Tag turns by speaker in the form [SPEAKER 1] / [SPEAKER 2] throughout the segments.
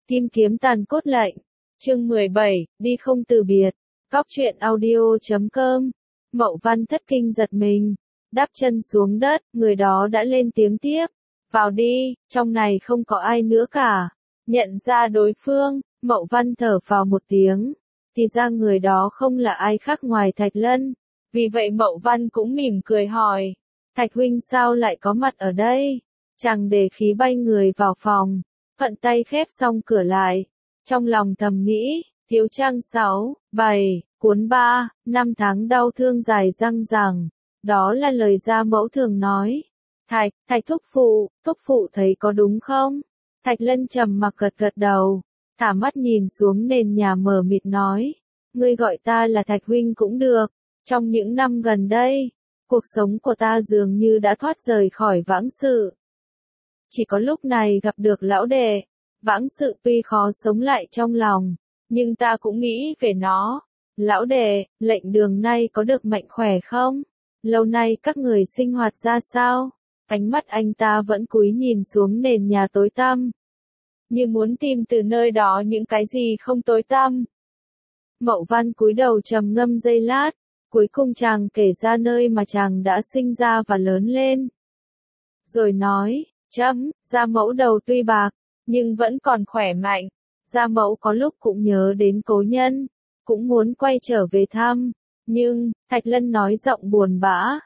[SPEAKER 1] Kim kiếm tàn cốt lệnh. Chương 17, đi không từ biệt. Góc truyện audio.com. Mậu Văn thất kinh giật mình. Đáp chân xuống đất, người đó đã lên tiếng tiếp. Vào đi, trong này không có ai nữa cả. Nhận ra đối phương, Mậu Văn thở phào một tiếng. Thì ra người đó không là ai khác ngoài Thạch Lân. Vì vậy Mậu Văn cũng mỉm cười hỏi. Thạch huynh sao lại có mặt ở đây? Chàng để khí bay người vào phòng. Thuận tay khép xong cửa lại. Trong lòng thầm nghĩ, thiếu trang 6, 7, cuốn 3, 5 tháng đau thương dài răng ràng. Đó là lời gia mẫu thường nói. Thạch thúc phụ thấy có đúng không? Thạch Lân trầm mặc gật gật đầu. Thả mắt nhìn xuống nền nhà mờ mịt nói. Ngươi gọi ta là Thạch huynh cũng được. Trong những năm gần đây, cuộc sống của ta dường như đã thoát rời khỏi vãng sự. Chỉ có lúc này gặp được lão đệ, vãng sự tuy khó sống lại trong lòng, nhưng ta cũng nghĩ về nó. Lão đệ, lệnh đường nay có được mạnh khỏe không? Lâu nay các người sinh hoạt ra sao? Ánh mắt anh ta vẫn cúi nhìn xuống nền nhà tối tăm, như muốn tìm từ nơi đó những cái gì không tối tăm. Mậu Văn cúi đầu trầm ngâm giây lát, cuối cùng chàng kể ra nơi mà chàng đã sinh ra và lớn lên. Rồi nói, gia mẫu đầu tuy bạc, nhưng vẫn còn khỏe mạnh. Gia mẫu có lúc cũng nhớ đến cố nhân, cũng muốn quay trở về thăm. Nhưng, Thạch Lân nói giọng buồn bã.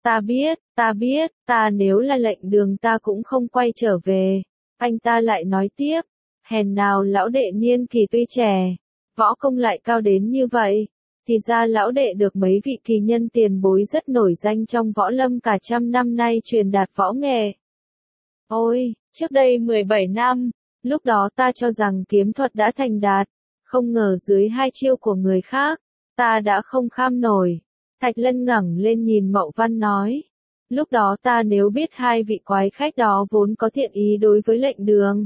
[SPEAKER 1] Ta nếu là lệnh đường ta cũng không quay trở về. Anh ta lại nói tiếp, hèn nào lão đệ niên kỳ tuy trẻ, võ công lại cao đến như vậy. Thì ra lão đệ được mấy vị kỳ nhân tiền bối rất nổi danh trong võ lâm cả trăm năm nay truyền đạt võ nghệ. Ôi, trước đây 17 năm, lúc đó ta cho rằng kiếm thuật đã thành đạt, không ngờ dưới hai chiêu của người khác, ta đã không kham nổi. Thạch Lân ngẩng lên nhìn Mậu Văn nói, lúc đó ta nếu biết hai vị quái khách đó vốn có thiện ý đối với lệnh đường,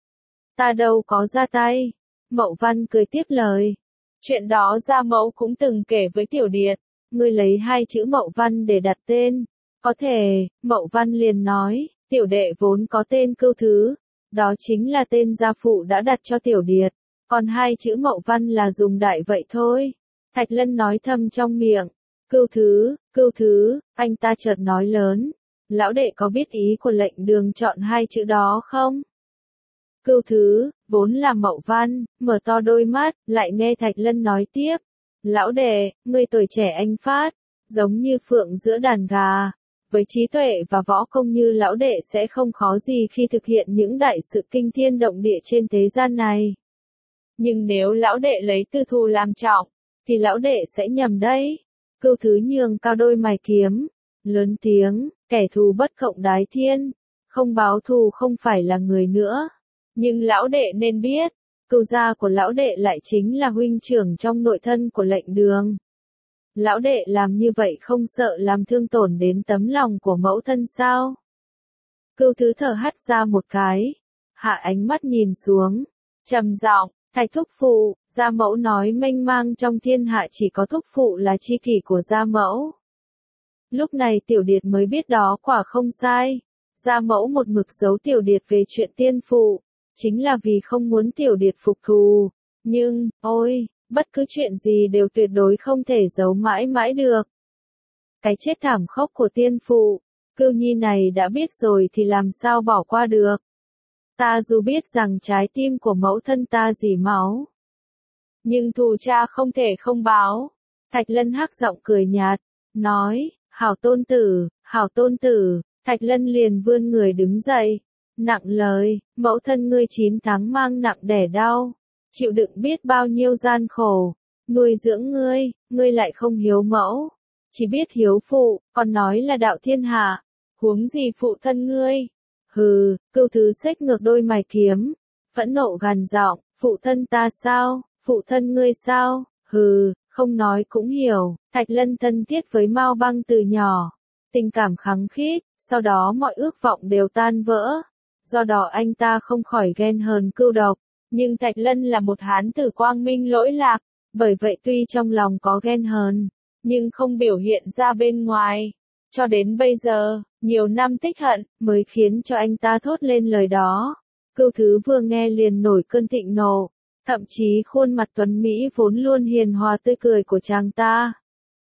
[SPEAKER 1] ta đâu có ra tay. Mậu Văn cười tiếp lời, chuyện đó gia mẫu cũng từng kể với Tiểu Điệt, ngươi lấy hai chữ Mậu Văn để đặt tên, có thể. Mậu Văn liền nói, tiểu đệ vốn có tên Cưu Thứ, đó chính là tên gia phụ đã đặt cho Tiểu Điệt, còn hai chữ Mậu Văn là dùng đại vậy thôi. Thạch Lân nói thầm trong miệng, Cưu Thứ, anh ta chợt nói lớn, lão đệ có biết ý của lệnh đường chọn hai chữ đó không? Cưu Thứ, vốn là Mậu Văn, mở to đôi mắt, lại nghe Thạch Lân nói tiếp, lão đệ, ngươi tuổi trẻ anh phát, giống như phượng giữa đàn gà. Với trí tuệ và võ công như lão đệ sẽ không khó gì khi thực hiện những đại sự kinh thiên động địa trên thế gian này. Nhưng nếu lão đệ lấy tư thù làm trọng, thì lão đệ sẽ nhầm đấy. Cưu Thứ nhường cao đôi mày kiếm, lớn tiếng, kẻ thù bất cộng đái thiên, không báo thù không phải là người nữa. Nhưng lão đệ nên biết, Cưu gia của lão đệ lại chính là huynh trưởng trong nội thân của lệnh đường. Lão đệ làm như vậy không sợ làm thương tổn đến tấm lòng của mẫu thân sao? Cưu Thứ thở hắt ra một cái, hạ ánh mắt nhìn xuống, trầm giọng, Thạch thúc phụ, gia mẫu nói mênh mang trong thiên hạ chỉ có thúc phụ là tri kỷ của gia mẫu. Lúc này Tiểu Điệt mới biết đó quả không sai. Gia mẫu một mực giấu Tiểu Điệt về chuyện tiên phụ, chính là vì không muốn Tiểu Điệt phục thù. Nhưng, ôi, bất cứ chuyện gì đều tuyệt đối không thể giấu mãi mãi được. Cái chết thảm khốc của tiên phụ, Cưu Nhi này đã biết rồi thì làm sao bỏ qua được. Ta dù biết rằng trái tim của mẫu thân ta dỉ máu, nhưng thù cha không thể không báo. Thạch Lân hắc giọng cười nhạt, nói, hảo tôn tử. Thạch Lân liền vươn người đứng dậy, nặng lời, mẫu thân ngươi 9 tháng mang nặng đẻ đau, chịu đựng biết bao nhiêu gian khổ, nuôi dưỡng ngươi lại không hiếu mẫu, chỉ biết hiếu phụ, còn nói là đạo thiên hạ, huống gì phụ thân ngươi. Hừ, Cưu Thứ xếch ngược đôi mày kiếm, phẫn nộ gằn giọng, phụ thân ta sao, phụ thân ngươi sao? Hừ, không nói cũng hiểu. Thạch Lân thân thiết với Mao Băng từ nhỏ, tình cảm khăng khít, sau đó mọi ước vọng đều tan vỡ, do đó anh ta không khỏi ghen hờn Cưu Độc. Nhưng Thạch Lân là một hán tử quang minh lỗi lạc, bởi vậy tuy trong lòng có ghen hờn, nhưng không biểu hiện ra bên ngoài. Cho đến bây giờ, nhiều năm tích hận, mới khiến cho anh ta thốt lên lời đó. Cưu Thứ vừa nghe liền nổi cơn thịnh nộ, thậm chí khuôn mặt tuấn Mỹ vốn luôn hiền hòa tươi cười của chàng ta,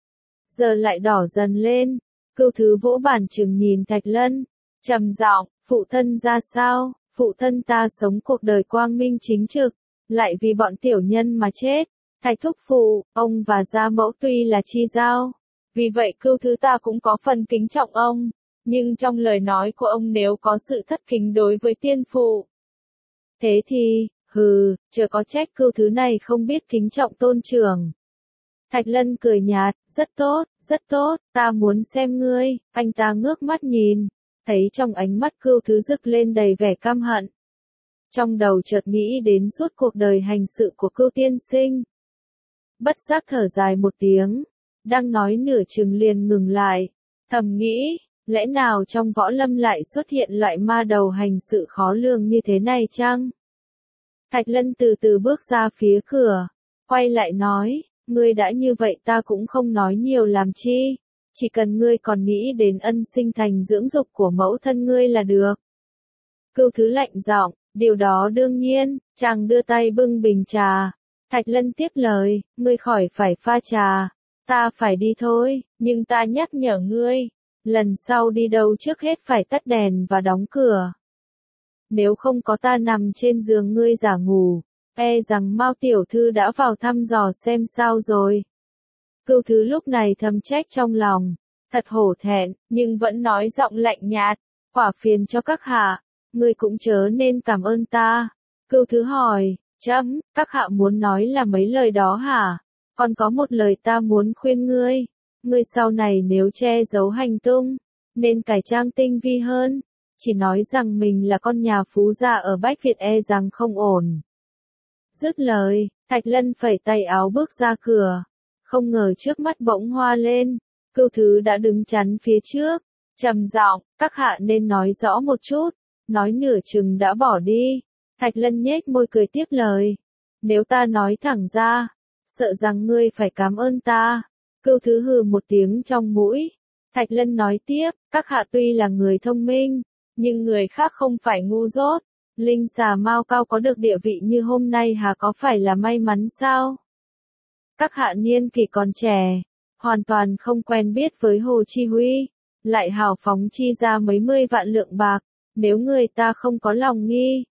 [SPEAKER 1] giờ lại đỏ dần lên. Cưu Thứ vỗ bàn chừng nhìn Thạch Lân, trầm giọng, phụ thân ra sao? Phụ thân ta sống cuộc đời quang minh chính trực, lại vì bọn tiểu nhân mà chết. Thạch thúc phụ, ông và gia mẫu tuy là chi giao, vì vậy Cưu Thứ ta cũng có phần kính trọng ông, nhưng trong lời nói của ông nếu có sự thất kính đối với tiên phụ, thế thì, chớ có trách Cưu Thứ này không biết kính trọng tôn trưởng. Thạch Lân cười nhạt, rất tốt, ta muốn xem ngươi. Anh ta ngước mắt nhìn, thấy trong ánh mắt Cưu Thứ rực lên đầy vẻ căm hận. Trong đầu chợt nghĩ đến suốt cuộc đời hành sự của Cưu tiên sinh. Bất giác thở dài một tiếng, đang nói nửa chừng liền ngừng lại, thầm nghĩ, lẽ nào trong võ lâm lại xuất hiện loại ma đầu hành sự khó lường như thế này chăng? Thạch Lân từ từ bước ra phía cửa, quay lại nói, ngươi đã như vậy ta cũng không nói nhiều làm chi, chỉ cần ngươi còn nghĩ đến ân sinh thành dưỡng dục của mẫu thân ngươi là được. Cưu Thứ lạnh giọng, điều đó đương nhiên. Chàng đưa tay bưng bình trà. Thạch Lân tiếp lời, ngươi khỏi phải pha trà, ta phải đi thôi, nhưng ta nhắc nhở ngươi, lần sau đi đâu trước hết phải tắt đèn và đóng cửa. Nếu không có ta nằm trên giường ngươi giả ngủ, e rằng Mao tiểu thư đã vào thăm dò xem sao rồi. Cưu Thứ lúc này thầm trách trong lòng, thật hổ thẹn, nhưng vẫn nói giọng lạnh nhạt, quả phiền cho các hạ, ngươi cũng chớ nên cảm ơn ta. Cưu Thứ hỏi, chấm, các hạ muốn nói là mấy lời đó hả? Còn có một lời ta muốn khuyên ngươi, ngươi sau này nếu che giấu hành tung, nên cải trang tinh vi hơn, chỉ nói rằng mình là con nhà phú gia ở Bách Việt e rằng không ổn. Dứt lời, Thạch Lân phẩy tay áo bước ra cửa, không ngờ trước mắt bỗng hoa lên, Cưu Thứ đã đứng chắn phía trước, trầm giọng, các hạ nên nói rõ một chút, nói nửa chừng đã bỏ đi. Thạch Lân nhếch môi cười tiếp lời, nếu ta nói thẳng ra, sợ rằng ngươi phải cảm ơn ta. Cưu Thứ hừ một tiếng trong mũi. Thạch Lân nói tiếp, các hạ tuy là người thông minh, nhưng người khác không phải ngu dốt. Linh xà Mao Cao có được địa vị như hôm nay hà có phải là may mắn sao? Các hạ niên kỷ còn trẻ, hoàn toàn không quen biết với Hồ Chi Huy, lại hào phóng chi ra mấy mươi vạn lượng bạc, nếu người ta không có lòng nghi,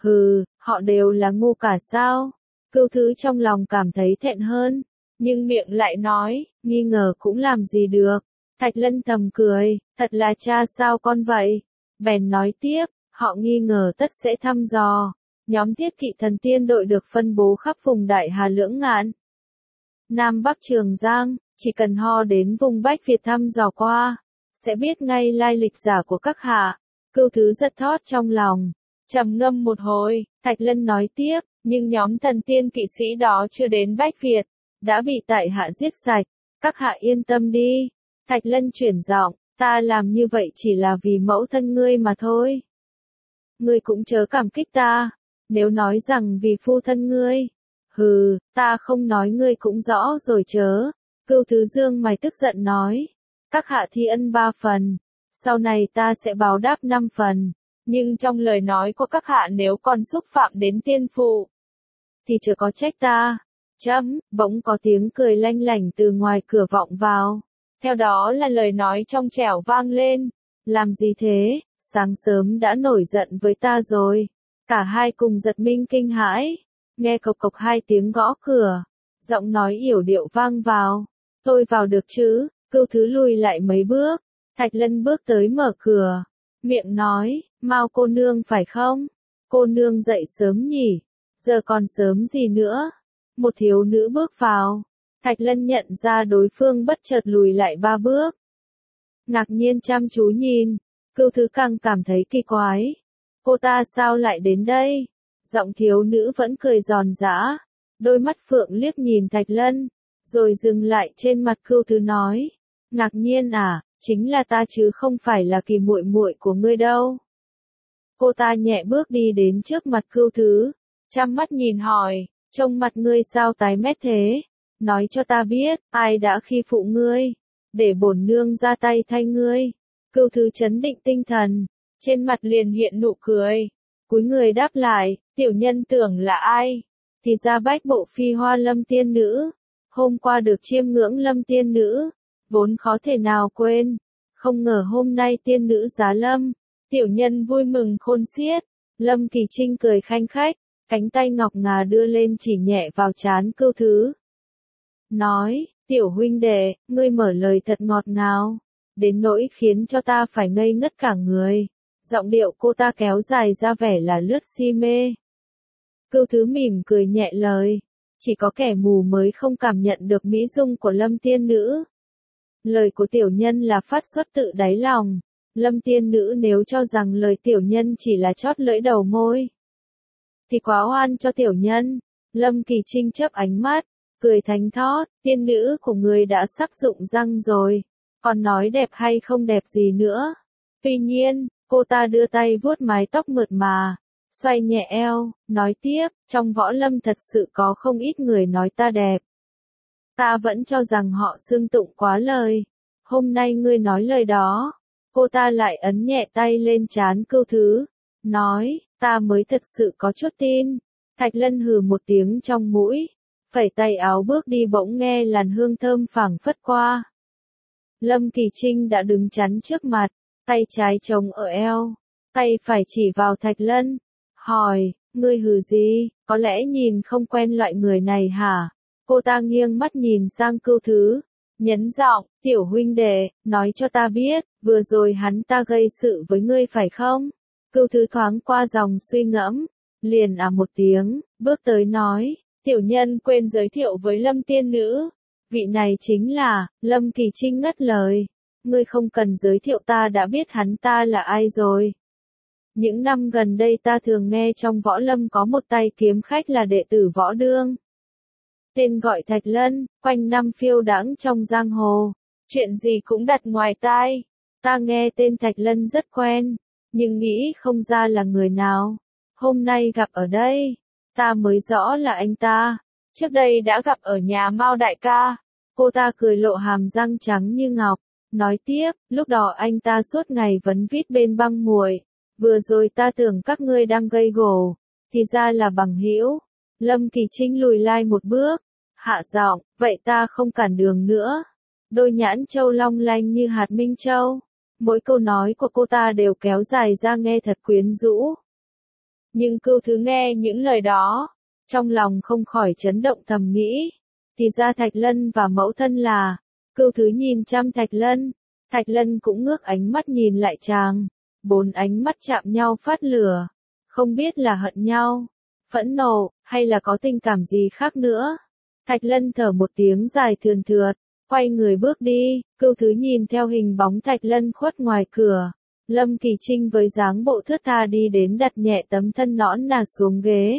[SPEAKER 1] họ đều là ngu cả sao? Cưu Thứ trong lòng cảm thấy thẹn hơn, nhưng miệng lại nói, nghi ngờ cũng làm gì được. Thạch Lân thầm cười, thật là cha sao con vậy? Bèn nói tiếp, họ nghi ngờ tất sẽ thăm dò. Nhóm Thiết Kỵ Thần Tiên đội được phân bố khắp vùng Đại Hà Lưỡng Ngạn, Nam Bắc Trường Giang, chỉ cần ho đến vùng Bách Việt thăm dò qua, sẽ biết ngay lai lịch giả của các hạ. Cưu Thứ giật thót trong lòng, trầm ngâm một hồi, Thạch Lân nói tiếp, nhưng nhóm thần tiên kỵ sĩ đó chưa đến Bách Việt, đã bị tại hạ giết sạch, các hạ yên tâm đi. Thạch Lân chuyển giọng, ta làm như vậy chỉ là vì mẫu thân ngươi mà thôi. Ngươi cũng chớ cảm kích ta, nếu nói rằng vì phu thân ngươi, ta không nói ngươi cũng rõ rồi chớ. Cưu Thứ dương mày tức giận nói, các hạ thi ân 3 phần, sau này ta sẽ báo đáp 5 phần, nhưng trong lời nói của các hạ nếu còn xúc phạm đến tiên phụ, thì chớ có trách ta. Chấm, bỗng có tiếng cười lanh lảnh từ ngoài cửa vọng vào, theo đó là lời nói trong trẻo vang lên, làm gì thế, sáng sớm đã nổi giận với ta rồi. Cả hai cùng giật mình kinh hãi, nghe cộc cộc 2 tiếng gõ cửa, giọng nói yểu điệu vang vào, tôi vào được chứ? Cưu Thứ lùi lại mấy bước, Thạch Lân bước tới mở cửa, miệng nói, Mao cô nương phải không? Cô nương dậy sớm nhỉ, giờ còn sớm gì nữa? Một thiếu nữ bước vào, Thạch Lân nhận ra đối phương bất chợt lùi lại 3 bước. Ngạc nhiên chăm chú nhìn, Cưu Thứ càng cảm thấy kỳ quái. Cô ta sao lại đến đây? Giọng thiếu nữ vẫn cười giòn giã, đôi mắt phượng liếc nhìn Thạch Lân, rồi dừng lại trên mặt Cưu Thứ nói, ngạc nhiên à, chính là ta chứ không phải là Kỳ muội muội của ngươi đâu. Cô ta nhẹ bước đi đến trước mặt Cưu Thứ, chăm mắt nhìn hỏi, trông mặt ngươi sao tái mét thế? Nói cho ta biết, ai đã khi phụ ngươi, để bổn nương ra tay thay ngươi. Cưu Thứ trấn định tinh thần, trên mặt liền hiện nụ cười. cúi người đáp lại, tiểu nhân tưởng là ai? Thì ra bách bộ phi hoa Lâm tiên nữ. Hôm qua được chiêm ngưỡng Lâm tiên nữ, vốn khó thể nào quên. Không ngờ hôm nay tiên nữ giá lâm, tiểu nhân vui mừng khôn xiết. Lâm Kỳ Trinh cười khanh khách, cánh tay ngọc ngà đưa lên chỉ nhẹ vào trán Cưu Thứ. Nói, tiểu huynh đệ, ngươi mở lời thật ngọt ngào, đến nỗi khiến cho ta phải ngây ngất cả người. Giọng điệu cô ta kéo dài ra vẻ là lướt si mê. Cưu Thứ mỉm cười nhẹ lời, chỉ có kẻ mù mới không cảm nhận được mỹ dung của Lâm tiên nữ. Lời của tiểu nhân là phát xuất tự đáy lòng. Lâm tiên nữ nếu cho rằng lời tiểu nhân chỉ là chót lưỡi đầu môi, thì quá oan cho tiểu nhân. Lâm Kỳ Trinh chớp ánh mắt, cười thánh thót, tiên nữ của người đã sắc dụng răng rồi, còn nói đẹp hay không đẹp gì nữa. Tuy nhiên, cô ta đưa tay vuốt mái tóc mượt mà, xoay nhẹ eo, nói tiếp, trong võ lâm thật sự có không ít người nói ta đẹp. Ta vẫn cho rằng họ xưng tụng quá lời. Hôm nay ngươi nói lời đó. Cô ta lại ấn nhẹ tay lên trán Cưu Thứ, nói, ta mới thật sự có chút tin. Thạch Lân hừ một tiếng trong mũi, phẩy tay áo bước đi, bỗng nghe làn hương thơm phảng phất qua. Lâm Kỳ Trinh đã đứng chắn trước mặt, tay trái chống ở eo, tay phải chỉ vào Thạch Lân, hỏi, ngươi hừ gì, có lẽ nhìn không quen loại người này hả? Cô ta nghiêng mắt nhìn sang Cưu Thứ, nhấn giọng, tiểu huynh đệ, nói cho ta biết, vừa rồi hắn ta gây sự với ngươi phải không? Cưu Thứ thoáng qua dòng suy ngẫm, liền một tiếng, bước tới nói, tiểu nhân quên giới thiệu với Lâm tiên nữ. Vị này chính là, Lâm Kỳ Trinh ngắt lời, ngươi không cần giới thiệu, ta đã biết hắn ta là ai rồi. Những năm gần đây ta thường nghe trong võ lâm có một tay kiếm khách là đệ tử Võ Đương. Tên gọi Thạch Lân, quanh năm phiêu đãng trong giang hồ, chuyện gì cũng đặt ngoài tai. Ta nghe tên Thạch Lân rất quen, nhưng nghĩ không ra là người nào. Hôm nay gặp ở đây, ta mới rõ là anh ta. Trước đây đã gặp ở nhà Mao đại ca. Cô ta cười lộ hàm răng trắng như ngọc, nói tiếp, lúc đó anh ta suốt ngày vấn vít bên băng muội. Vừa rồi ta tưởng các ngươi đang gây gổ, thì ra là bằng hữu. Lâm Kỳ Trinh lùi lại một bước, hạ giọng, vậy ta không cản đường nữa. Đôi nhãn châu long lanh như hạt minh châu. Mỗi câu nói của cô ta đều kéo dài ra nghe thật quyến rũ. Nhưng Cưu Thứ nghe những lời đó, trong lòng không khỏi chấn động thầm nghĩ. Thì ra Thạch Lân và mẫu thân là. Cưu Thứ nhìn chăm Thạch Lân, Thạch Lân cũng ngước ánh mắt nhìn lại chàng. 4 ánh mắt chạm nhau phát lửa, không biết là hận nhau, phẫn nộ, hay là có tình cảm gì khác nữa. Thạch Lân thở một tiếng dài thườn thượt, quay người bước đi. Cưu Thứ nhìn theo hình bóng Thạch Lân khuất ngoài cửa. Lâm Kỳ Trinh với dáng bộ thướt tha đi đến, đặt nhẹ tấm thân nõn nà xuống ghế.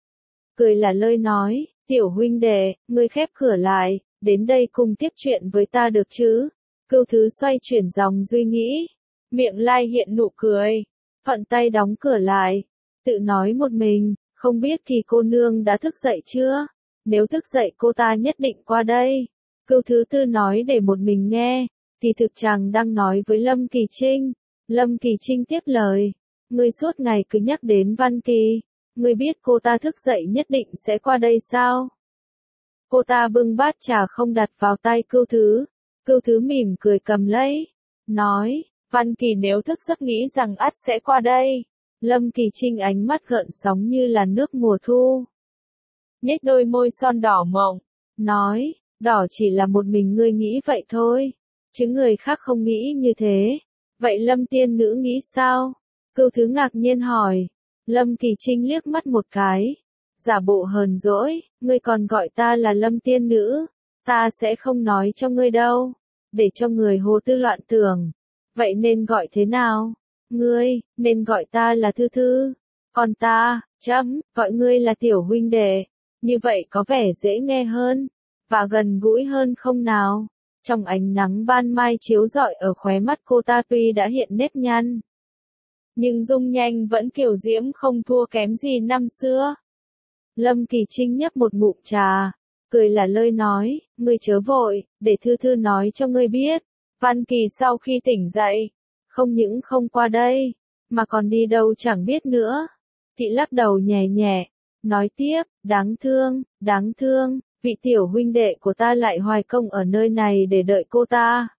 [SPEAKER 1] Cười là lơi nói, tiểu huynh đệ, ngươi khép cửa lại, đến đây cùng tiếp chuyện với ta được chứ? Cưu Thứ xoay chuyển dòng suy nghĩ, miệng lai hiện nụ cười, thuận tay đóng cửa lại, tự nói một mình, không biết thì cô nương đã thức dậy chưa? Nếu thức dậy cô ta nhất định qua đây. Cưu Thứ Tư nói để một mình nghe, thì thực chàng đang nói với Lâm Kỳ Trinh. Lâm Kỳ Trinh tiếp lời, ngươi suốt ngày cứ nhắc đến Văn Kỳ, ngươi biết cô ta thức dậy nhất định sẽ qua đây sao? Cô ta bưng bát trà không đặt vào tay Cưu Thứ. Cưu Thứ mỉm cười cầm lấy, nói, Văn Kỳ nếu thức giấc nghĩ rằng ắt sẽ qua đây. Lâm Kỳ Trinh ánh mắt gợn sóng như là nước mùa thu. Nhếch đôi môi son đỏ mọng, nói, đỏ chỉ là một mình ngươi nghĩ vậy thôi, chứ người khác không nghĩ như thế. Vậy Lâm tiên nữ nghĩ sao? Cưu Thứ ngạc nhiên hỏi. Lâm Kỳ Trinh liếc mắt một cái, giả bộ hờn dỗi, ngươi còn gọi ta là Lâm tiên nữ, ta sẽ không nói cho ngươi đâu, để cho người hồ tư loạn tưởng. Vậy nên gọi thế nào? Ngươi, nên gọi ta là Thư Thư, còn ta, gọi ngươi là tiểu huynh đệ, như vậy có vẻ dễ nghe hơn, và gần gũi hơn không nào? Trong ánh nắng ban mai chiếu rọi ở khóe mắt cô ta tuy đã hiện nếp nhăn, nhưng dung nhanh vẫn kiều diễm không thua kém gì năm xưa. Lâm Kỳ Trinh nhấp một ngụm trà, cười là lơi nói, ngươi chớ vội, để Thư Thư nói cho ngươi biết. Văn Kỳ sau khi tỉnh dậy, không những không qua đây, mà còn đi đâu chẳng biết nữa. Thị lắc đầu nhẹ nhẹ, nói tiếp, đáng thương, vị tiểu huynh đệ của ta lại hoài công ở nơi này để đợi cô ta.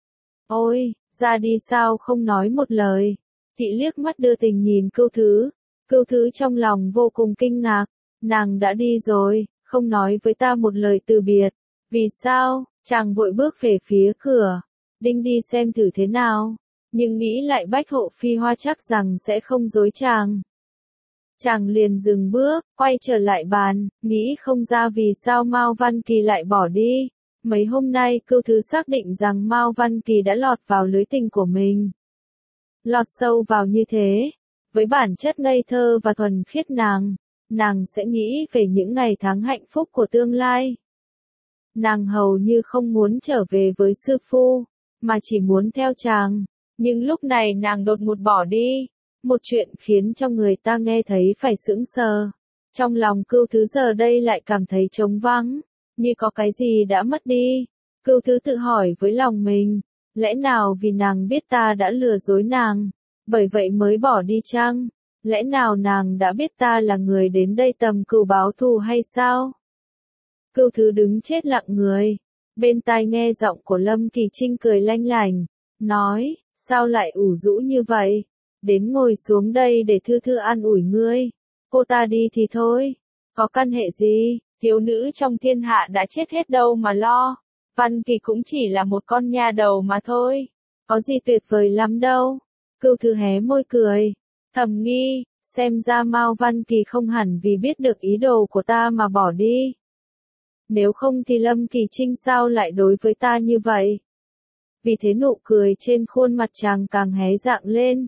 [SPEAKER 1] Ôi, ra đi sao không nói một lời. Thị liếc mắt đưa tình nhìn Cưu Thứ trong lòng vô cùng kinh ngạc, nàng đã đi rồi, không nói với ta một lời từ biệt. Vì sao? Chàng vội bước về phía cửa, định đi xem thử thế nào, nhưng nghĩ lại Bách Hộ Phi Hoa chắc rằng sẽ không dối chàng. Chàng liền dừng bước, quay trở lại bàn, nghĩ không ra vì sao Mao Văn Kỳ lại bỏ đi. Mấy hôm nay Cưu Thứ xác định rằng Mao Văn Kỳ đã lọt vào lưới tình của mình. Lọt sâu vào như thế, với bản chất ngây thơ và thuần khiết nàng sẽ nghĩ về những ngày tháng hạnh phúc của tương lai. Nàng hầu như không muốn trở về với sư phu, mà chỉ muốn theo chàng. Nhưng lúc này nàng đột ngột bỏ đi. Một chuyện khiến cho người ta nghe thấy phải sững sờ. Trong lòng Cưu Thứ giờ đây lại cảm thấy trống vắng, như có cái gì đã mất đi. Cưu Thứ tự hỏi với lòng mình, lẽ nào vì nàng biết ta đã lừa dối nàng, bởi vậy mới bỏ đi chăng? Lẽ nào nàng đã biết ta là người đến đây tầm cừu báo thù hay sao? Cưu Thứ đứng chết lặng người, bên tai nghe giọng của Lâm Kỳ Trinh cười lanh lảnh, nói, sao lại ủ rũ như vậy? Đến ngồi xuống đây để thư thư an ủi ngươi. Cô ta đi thì thôi, có căn hệ gì, thiếu nữ trong thiên hạ đã chết hết đâu mà lo. Văn Kỳ cũng chỉ là một con nha đầu mà thôi, có gì tuyệt vời lắm đâu. Cưu Thứ hé môi cười, thầm nghi, xem ra Mao Văn Kỳ không hẳn vì biết được ý đồ của ta mà bỏ đi. Nếu không thì Lâm Kỳ Trinh sao lại đối với ta như vậy? Vì thế nụ cười trên khuôn mặt chàng càng hé rạng lên.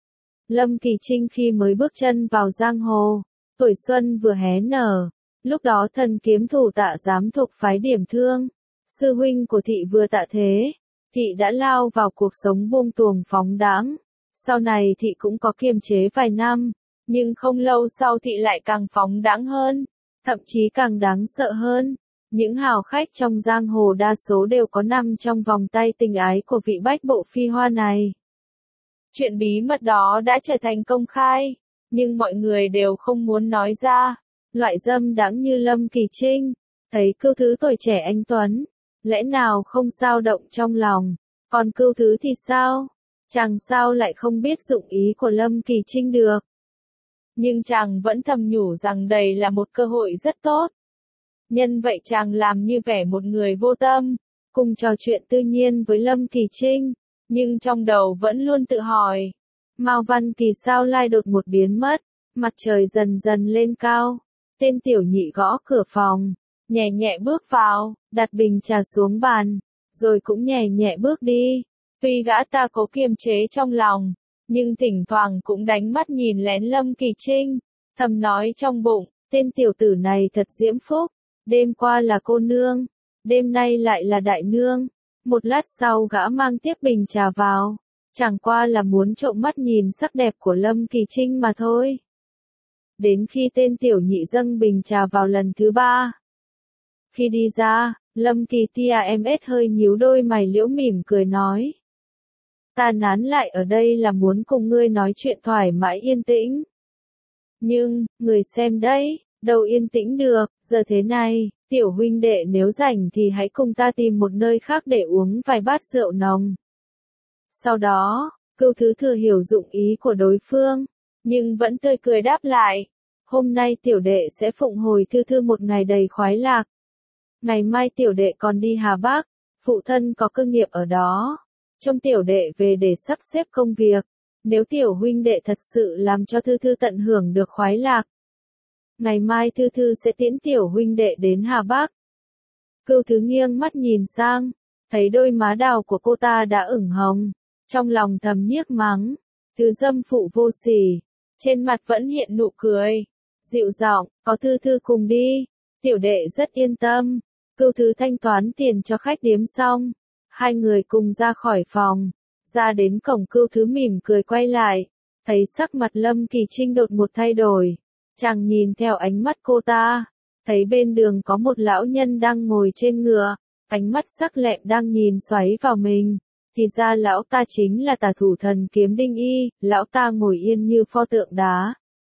[SPEAKER 1] Lâm Kỳ Trinh khi mới bước chân vào giang hồ, tuổi xuân vừa hé nở, lúc đó thần kiếm thủ Tạ Giám thuộc phái Điểm Thương, sư huynh của thị vừa tạ thế, thị đã lao vào cuộc sống buông tuồng phóng đãng. Sau này thị cũng có kiềm chế vài năm, nhưng không lâu sau thị lại càng phóng đãng hơn, thậm chí càng đáng sợ hơn. Những hào khách trong giang hồ đa số đều có nằm trong vòng tay tình ái của vị Bách Bộ Phi Hoa này. Chuyện bí mật đó đã trở thành công khai, nhưng mọi người đều không muốn nói ra. Loại dâm đãng như Lâm Kỳ Trinh, thấy Cưu Thứ tuổi trẻ anh tuấn, lẽ nào không dao động trong lòng, còn Cưu Thứ thì sao? Chàng sao lại không biết dụng ý của Lâm Kỳ Trinh được? Nhưng chàng vẫn thầm nhủ rằng đây là một cơ hội rất tốt. Nhân vậy chàng làm như vẻ một người vô tâm, cùng trò chuyện tự nhiên với Lâm Kỳ Trinh, nhưng trong đầu vẫn luôn tự hỏi, Mao Văn Kỳ sao lai đột ngột biến mất. Mặt trời dần dần lên cao, tên tiểu nhị gõ cửa phòng, nhẹ nhẹ bước vào, đặt bình trà xuống bàn, rồi cũng nhẹ nhẹ bước đi. Tuy gã ta cố kiềm chế trong lòng, nhưng thỉnh thoảng cũng đánh mắt nhìn lén Lâm Kỳ Trinh, thầm nói trong bụng, tên tiểu tử này thật diễm phúc, đêm qua là cô nương, đêm nay lại là đại nương. Một lát sau gã mang tiếp bình trà vào, chẳng qua là muốn trộm mắt nhìn sắc đẹp của Lâm Kỳ Trinh mà thôi. Đến khi tên tiểu nhị dâng bình trà vào lần thứ ba, khi đi ra, Lâm Kỳ TMS hơi nhíu đôi mày liễu mỉm cười nói. Ta nán lại ở đây là muốn cùng ngươi nói chuyện thoải mái yên tĩnh. Nhưng, người xem đấy, đâu yên tĩnh được, giờ thế này, tiểu huynh đệ nếu rảnh thì hãy cùng ta tìm một nơi khác để uống vài bát rượu nồng. Sau đó, Cưu Thứ thừa hiểu dụng ý của đối phương, nhưng vẫn tươi cười đáp lại. Hôm nay tiểu đệ sẽ phụng hồi thư thư một ngày đầy khoái lạc. Ngày mai tiểu đệ còn đi Hà Bắc, phụ thân có cơ nghiệp ở đó. Trông tiểu đệ về để sắp xếp công việc. Nếu tiểu huynh đệ thật sự làm cho thư thư tận hưởng được khoái lạc, ngày mai thư thư sẽ tiễn tiểu huynh đệ đến Hà Bắc. Cưu Thứ nghiêng mắt nhìn sang, thấy đôi má đào của cô ta đã ửng hồng, trong lòng thầm nhiếc mắng, thứ dâm phụ vô sỉ, trên mặt vẫn hiện nụ cười, dịu giọng, có thư thư cùng đi, tiểu đệ rất yên tâm. Cưu Thứ thanh toán tiền cho khách điếm xong, hai người cùng ra khỏi phòng, ra đến cổng Cưu Thứ mỉm cười quay lại, thấy sắc mặt Lâm Kỳ Trinh đột ngột thay đổi. Chàng nhìn theo ánh mắt cô ta, thấy bên đường có một lão nhân đang ngồi trên ngựa, ánh mắt sắc lẹm đang nhìn xoáy vào mình. Thì ra lão ta chính là tả thủ thần kiếm Đinh Y, lão ta ngồi yên như pho tượng đá.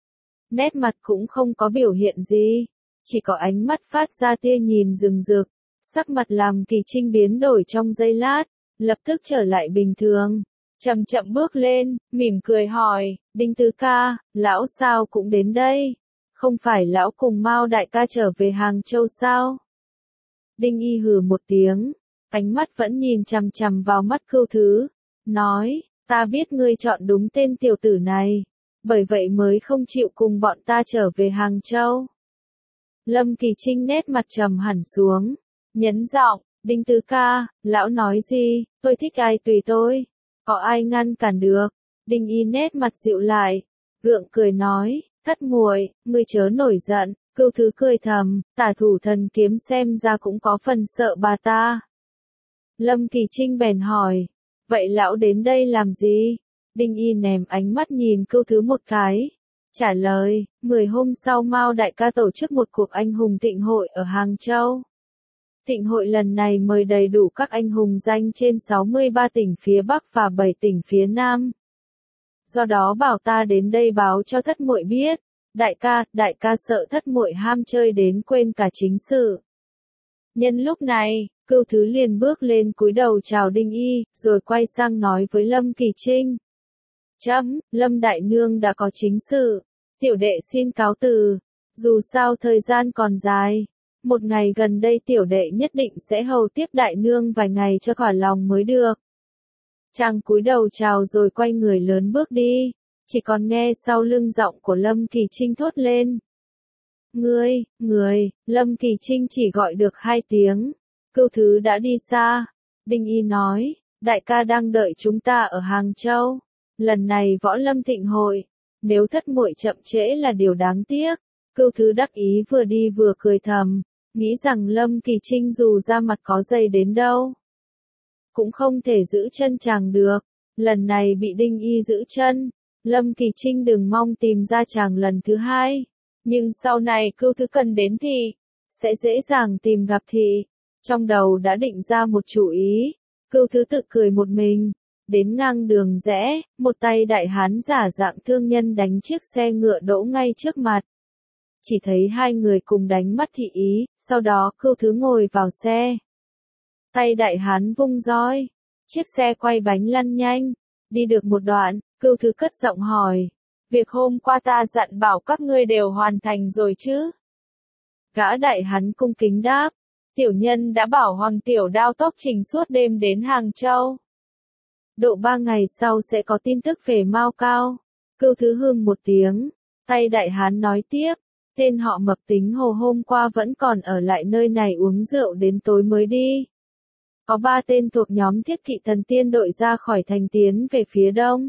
[SPEAKER 1] nét mặt cũng không có biểu hiện gì, chỉ có ánh mắt phát ra tia nhìn rừng rực, sắc mặt làm Kỳ Trinh biến đổi trong giây lát, lập tức trở lại bình thường, chậm chậm bước lên, mỉm cười hỏi, Đinh Tứ ca, lão sao cũng đến đây, không phải lão cùng Mao đại ca trở về Hàng Châu sao? Đinh Y hừ một tiếng, ánh mắt vẫn nhìn chằm chằm vào mắt Cưu Thứ, nói, ta biết ngươi chọn đúng tên tiểu tử này, bởi vậy mới không chịu cùng bọn ta trở về Hàng Châu. Lâm Kỳ Trinh nét mặt trầm hẳn xuống, nhấn giọng, Đinh Tứ ca, lão nói gì, tôi thích ai tùy tôi, có ai ngăn cản được. Đinh Y nét mặt dịu lại, gượng cười nói, thất muội, ngươi chớ nổi giận. Cưu Thứ cười thầm, Tả Thủ Thần Kiếm xem ra cũng có phần sợ bà ta. Lâm Kỳ Trinh bèn hỏi, vậy lão đến đây làm gì? Đinh Y ném ánh mắt nhìn Cưu Thứ một cái, trả lời, 10 hôm sau Mao đại ca tổ chức một cuộc anh hùng thịnh hội ở Hàng Châu. Thịnh hội lần này mời đầy đủ các anh hùng danh trên 63 tỉnh phía Bắc và 7 tỉnh phía Nam. Do đó bảo ta đến đây báo cho thất muội biết. Đại ca sợ thất muội ham chơi đến quên cả chính sự. Nhân lúc này, Cưu Thứ liền bước lên cúi đầu chào Đinh Y, rồi quay sang nói với Lâm Kỳ Trinh. Lâm đại nương đã có chính sự, tiểu đệ xin cáo từ, dù sao thời gian còn dài, một ngày gần đây tiểu đệ nhất định sẽ hầu tiếp đại nương vài ngày cho thỏa lòng mới được. Chàng cúi đầu chào rồi quay người lớn bước đi. Chỉ còn nghe sau lưng giọng của Lâm Kỳ Trinh thốt lên. Người, Lâm Kỳ Trinh chỉ gọi được 2 tiếng. Cưu Thứ đã đi xa. Đinh Y nói, đại ca đang đợi chúng ta ở Hàng Châu. Lần này võ lâm thịnh hội, nếu thất muội chậm trễ là điều đáng tiếc. Cưu Thứ đắc ý vừa đi vừa cười thầm, nghĩ rằng Lâm Kỳ Trinh dù ra mặt có dày đến đâu, cũng không thể giữ chân chàng được. Lần này bị Đinh Y giữ chân. Lâm Kỳ Trinh đừng mong tìm ra chàng lần thứ 2, nhưng sau này Cưu Thứ cần đến thì, sẽ dễ dàng tìm gặp thì. Trong đầu đã định ra một chủ ý, Cưu Thứ tự cười một mình, đến ngang đường rẽ, một tay đại hán giả dạng thương nhân đánh chiếc xe ngựa đỗ ngay trước mặt. Chỉ thấy 2 người cùng đánh mắt thị ý, sau đó Cưu Thứ ngồi vào xe. Tay đại hán vung roi, chiếc xe quay bánh lăn nhanh, đi được một đoạn. Cưu Thứ cất giọng hỏi, việc hôm qua ta dặn bảo các ngươi đều hoàn thành rồi chứ? Gã đại hán cung kính đáp, tiểu nhân đã bảo Hoàng tiểu đao tốc trình suốt đêm đến Hàng Châu. Độ 3 ngày sau sẽ có tin tức về Mao Cao. Cưu Thứ hừm một tiếng, tay đại hán nói tiếp, tên họ Mập tính hồ hôm qua vẫn còn ở lại nơi này uống rượu đến tối mới đi. Có 3 tên thuộc nhóm Thiết Kỵ Thần Tiên đội ra khỏi thành tiến về phía đông.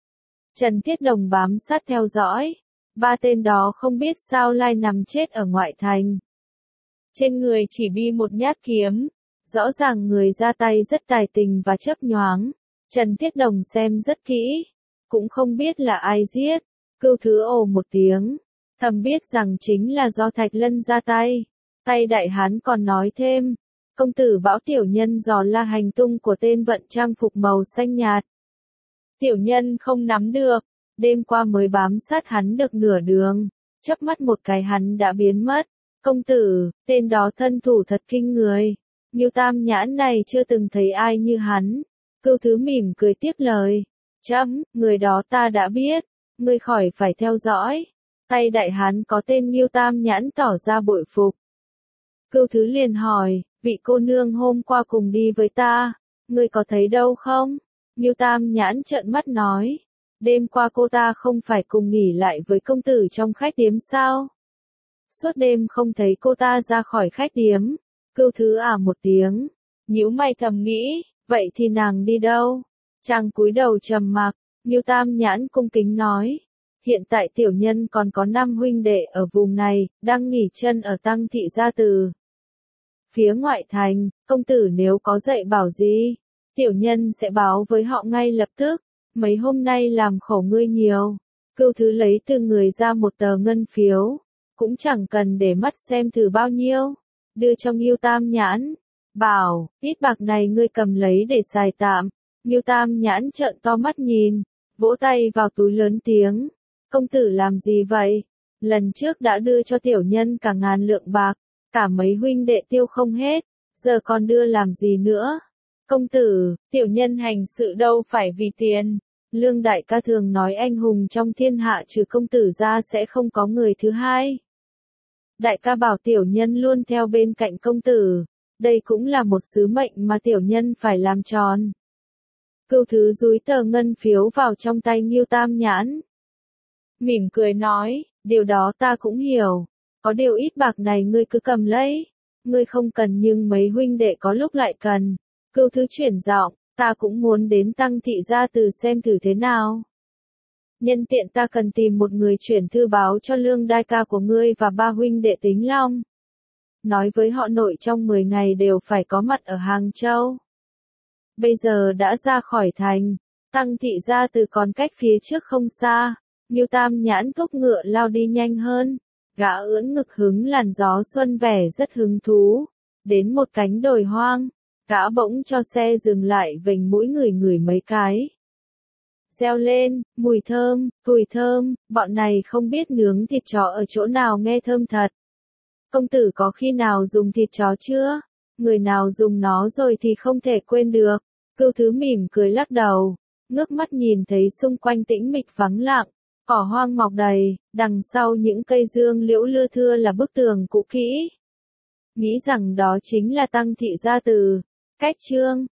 [SPEAKER 1] Trần Thiết Đồng bám sát theo dõi. 3 tên đó không biết sao lai nằm chết ở ngoại thành. Trên người chỉ bi một nhát kiếm. Rõ ràng người ra tay rất tài tình và chớp nhoáng. Trần Thiết Đồng xem rất kỹ. Cũng không biết là ai giết. Cưu Thứ ồ một tiếng. Thầm biết rằng chính là do Thạch Lân ra tay. Tay đại hán còn nói thêm. Công tử bảo tiểu nhân dò la hành tung của tên vận trang phục màu xanh nhạt. Tiểu nhân không nắm được, đêm qua mới bám sát hắn được nửa đường, chớp mắt một cái hắn đã biến mất. Công tử, tên đó thân thủ thật kinh người, Ngưu Tam Nhãn này chưa từng thấy ai như hắn. Cưu Thứ mỉm cười tiếp lời, người đó ta đã biết, ngươi khỏi phải theo dõi. Tay đại hán có tên Ngưu Tam Nhãn tỏ ra bội phục. Cưu Thứ liền hỏi, vị cô nương hôm qua cùng đi với ta, ngươi có thấy đâu không? Ngưu Tam Nhãn trợn mắt nói, đêm qua cô ta không phải cùng nghỉ lại với công tử trong khách điếm sao? Suốt đêm không thấy cô ta ra khỏi khách điếm. Cưu Thứ một tiếng, nhíu mày thầm nghĩ, vậy thì nàng đi đâu? Chàng cúi đầu trầm mặc. Ngưu Tam Nhãn cung kính nói, hiện tại tiểu nhân còn có 5 huynh đệ ở vùng này, đang nghỉ chân ở Tăng Thị Gia Từ. Phía ngoại thành, công tử nếu có dạy bảo gì, tiểu nhân sẽ báo với họ ngay lập tức. Mấy hôm nay làm khổ ngươi nhiều. Cưu Thứ lấy từ người ra một tờ ngân phiếu, cũng chẳng cần để mắt xem thử bao nhiêu, đưa cho Ngưu Tam Nhãn, bảo, ít bạc này ngươi cầm lấy để xài tạm. Ngưu Tam Nhãn trợn to mắt nhìn, vỗ tay vào túi lớn tiếng, công tử làm gì vậy? Lần trước đã đưa cho tiểu nhân cả ngàn lượng bạc, cả mấy huynh đệ tiêu không hết, giờ còn đưa làm gì nữa? Công tử, tiểu nhân hành sự đâu phải vì tiền. Lương đại ca thường nói anh hùng trong thiên hạ trừ công tử ra sẽ không có người thứ hai. Đại ca bảo tiểu nhân luôn theo bên cạnh công tử, đây cũng là một sứ mệnh mà tiểu nhân phải làm tròn. Cưu Thứ dúi tờ ngân phiếu vào trong tay Ngưu Tam Nhãn. Mỉm cười nói, điều đó ta cũng hiểu, có điều ít bạc này ngươi cứ cầm lấy, ngươi không cần nhưng mấy huynh đệ có lúc lại cần. Cưu Thứ chuyển giọng, ta cũng muốn đến Tăng thị gia từ xem thử thế nào. Nhân tiện ta cần tìm một người chuyển thư báo cho Lương đại ca của ngươi và ba huynh đệ Tính Long. Nói với họ nội trong 10 ngày đều phải có mặt ở Hàng Châu. Bây giờ đã ra khỏi thành, Tăng thị gia từ còn cách phía trước không xa, Ngưu Tam Nhãn thúc ngựa lao đi nhanh hơn, gã ưỡn ngực hứng làn gió xuân vẻ rất hứng thú, đến một cánh đồi hoang, gã bỗng cho xe dừng lại vểnh mũi ngửi mấy cái. Reo lên, mùi thơm, cùi thơm, bọn này không biết nướng thịt chó ở chỗ nào nghe thơm thật. Công tử có khi nào dùng thịt chó chưa? Người nào dùng nó rồi thì không thể quên được. Cưu Thứ mỉm cười lắc đầu, ngước mắt nhìn thấy xung quanh tĩnh mịch vắng lặng, cỏ hoang mọc đầy, đằng sau những cây dương liễu lưa thưa là bức tường cũ kỹ. Nghĩ rằng đó chính là Tăng thị gia từ. Cách chương